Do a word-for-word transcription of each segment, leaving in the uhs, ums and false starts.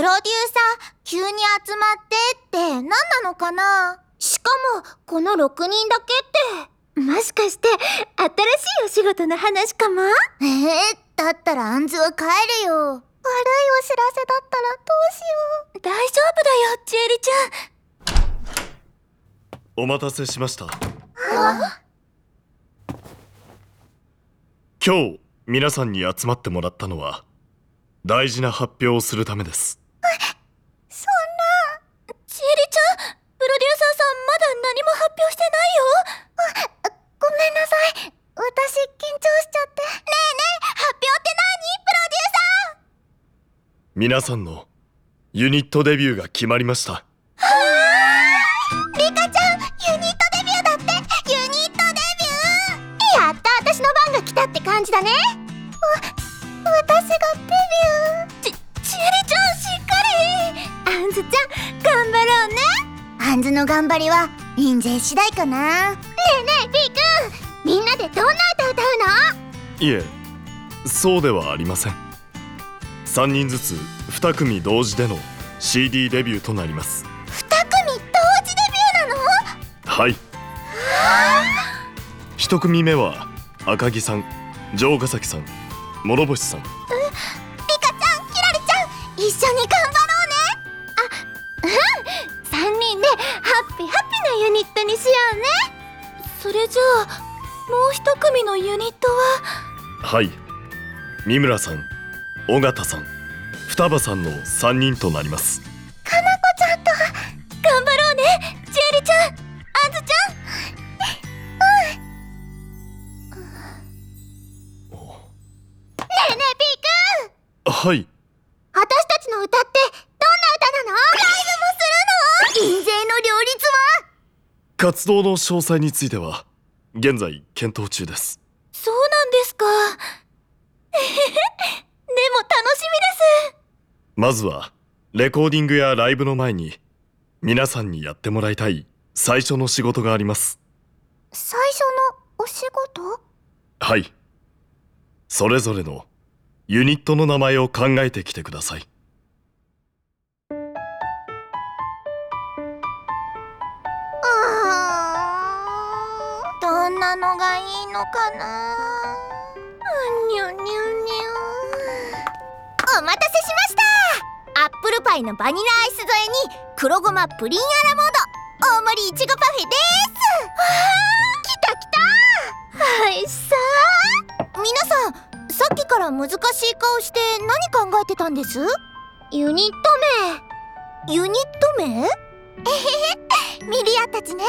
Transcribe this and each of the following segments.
プロデューサー急に集まってって何なのかな。しかもこのろくにんだけって、 もしかして新しいお仕事の話かも。 えー、だったらアンズは帰るよ。悪いお知らせだったらどうしよう。 大丈夫だよ、ちえりちゃん。お待たせしました。今日皆さんに集まってもらったのは大事な発表をするためです。 そんな、ちえりちゃん、プロデューサーさんまだ何も発表してないよ。 あ、ごめんなさい、私緊張しちゃって。ねえねえ、発表って何？プロデューサー。 皆さんのユニットデビューが決まりました。 リカちゃん、ユニットデビューだって。ユニットデビュー、やった、私の番が来たって感じだね。わ、私がデビュー。 ち、ちえりちゃん、しっかり。あんずちゃん、頑張ろうね。 あんずの頑張りは印税次第かな。ねえねえ、ビーくん、みんなでどんな歌歌うの？ いえ、そうではありません。さんにんずつに組同時での シーディー デビューとなります。 に組同時デビューなの？ はい。ひと組目は赤木さん、城ヶ崎さん、諸星さん。 リカちゃん、キラリちゃん、一緒に頑張ろうね。 あ、うん、さんにんでハッピーハッピーなユニットにしようね。それじゃあもう一組のユニットは？ はい、三村さん、尾形さん、双葉さんのさんにんとなります。 かなこちゃんと頑張ろうね、ちえりちゃん、あんずちゃん。 うん。ねえねえ、ピーくん。 はい。 私たちの歌ってどんな歌なの？ライブもするの？印税の両立は？ 活動の詳細については現在検討中です。 そうなんですか。でも楽しみです。 まずはレコーディングやライブの前に皆さんにやってもらいたい最初の仕事があります。 最初のお仕事？ はい。それぞれのユニットの名前を考えてきてください。 どんなのがいいのかな。 にゅにゅにゅ。 お待たせしました。アップルパイのバニラアイス添えに黒ごまプリンアラモード、大盛りいちごパフェです。 来た来た。はいさあ、皆さんさっきから難しい顔して何考えてたんです？ ユニット名。ユニット名？えへへ、ミリアたちね、ユニットデビューするんだ。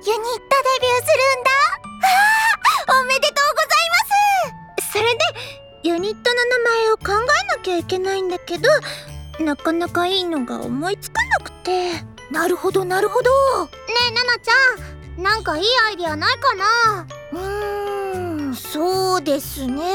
あ、おめでとうございます。 それでユニットの名前を考えなきゃいけないんだけど、なかなかいいのが思いつかなくて。 なるほどなるほど。ねえナナちゃん、なんかいいアイディアないかな？うーん、そうですね。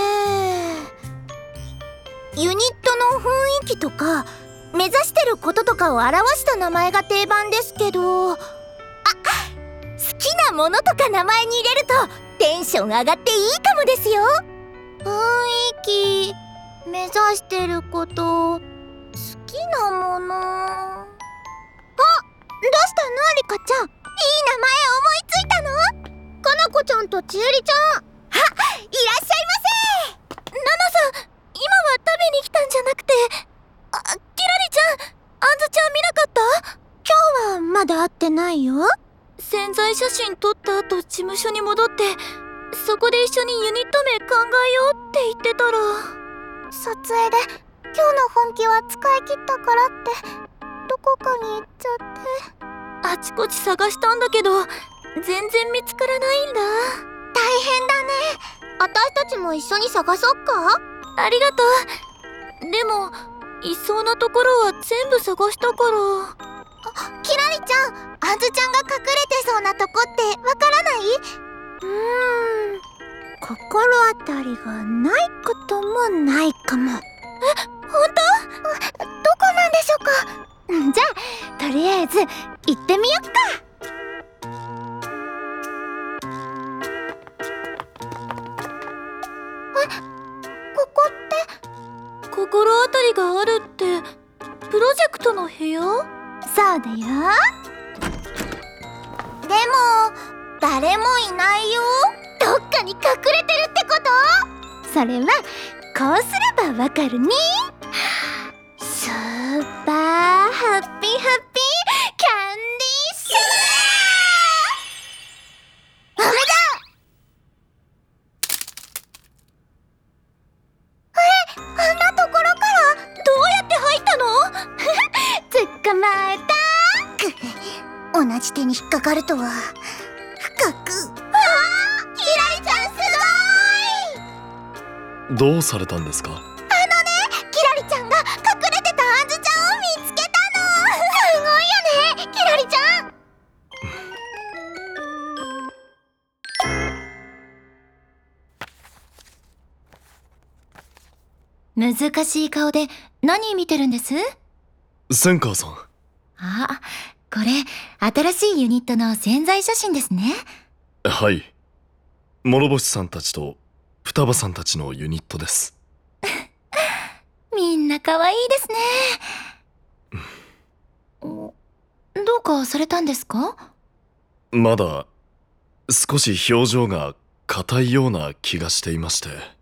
ユニットの雰囲気とか目指してることとかを表した名前が定番ですけど、あ、好きなものとか名前に入れるとテンション上がっていいかもですよ。雰囲気、目指してること、好きなもの。あ、どうしたのリカちゃん、いい名前思いついたの？かなこちゃんとちえりちゃん。あ、いらっしゃいませ。 ナナさん、今は食べに来たんじゃなくて。あ、キラリちゃん、あんずちゃん見なかった？ 今日はまだ会ってないよ。 宣材写真撮った後事務所に戻って、そこで一緒にユニット名考えようって言ってたら、 撮影で今日の本気は使い切ったからってどこかに行っちゃって。 あちこち探したんだけど全然見つからないんだ。 大変だね。私たちも一緒に探そっか？ ありがとう。でもいそうなところは全部探したから。 あ、キラリちゃん、あんずちゃんが隠れてそうなとこってわからない？ うーん、心当たりがないこともないかも。え、本当？どこなんでしょうか？ じゃあとりあえず行ってみよっか。 え、ここって？ 心当たりがあるってプロジェクトの部屋？ そうだよ。でも誰もいないよ。どっかに隠れてるってこと？それはこうすればわかるね。スーパーハッピーハッピーキャンディーシャワー！ダメだ！え、あんなところからどうやって入ったの？ 捕まえた。同じ手に引っかかるとは深く。あー、キラリちゃんすごーい。 どうされたんですか？ あのね、キラリちゃんが隠れてたあんずちゃんを見つけたの。すごいよね、キラリちゃん。 難しい顔で何見てるんです？ センカーさん。 あ、これ新しいユニットの宣材写真ですね。 はい。諸星さんたちと双葉さんたちのユニットです。 みんな可愛いですね。どうかされたんですか？ まだ少し表情が硬いような気がしていまして。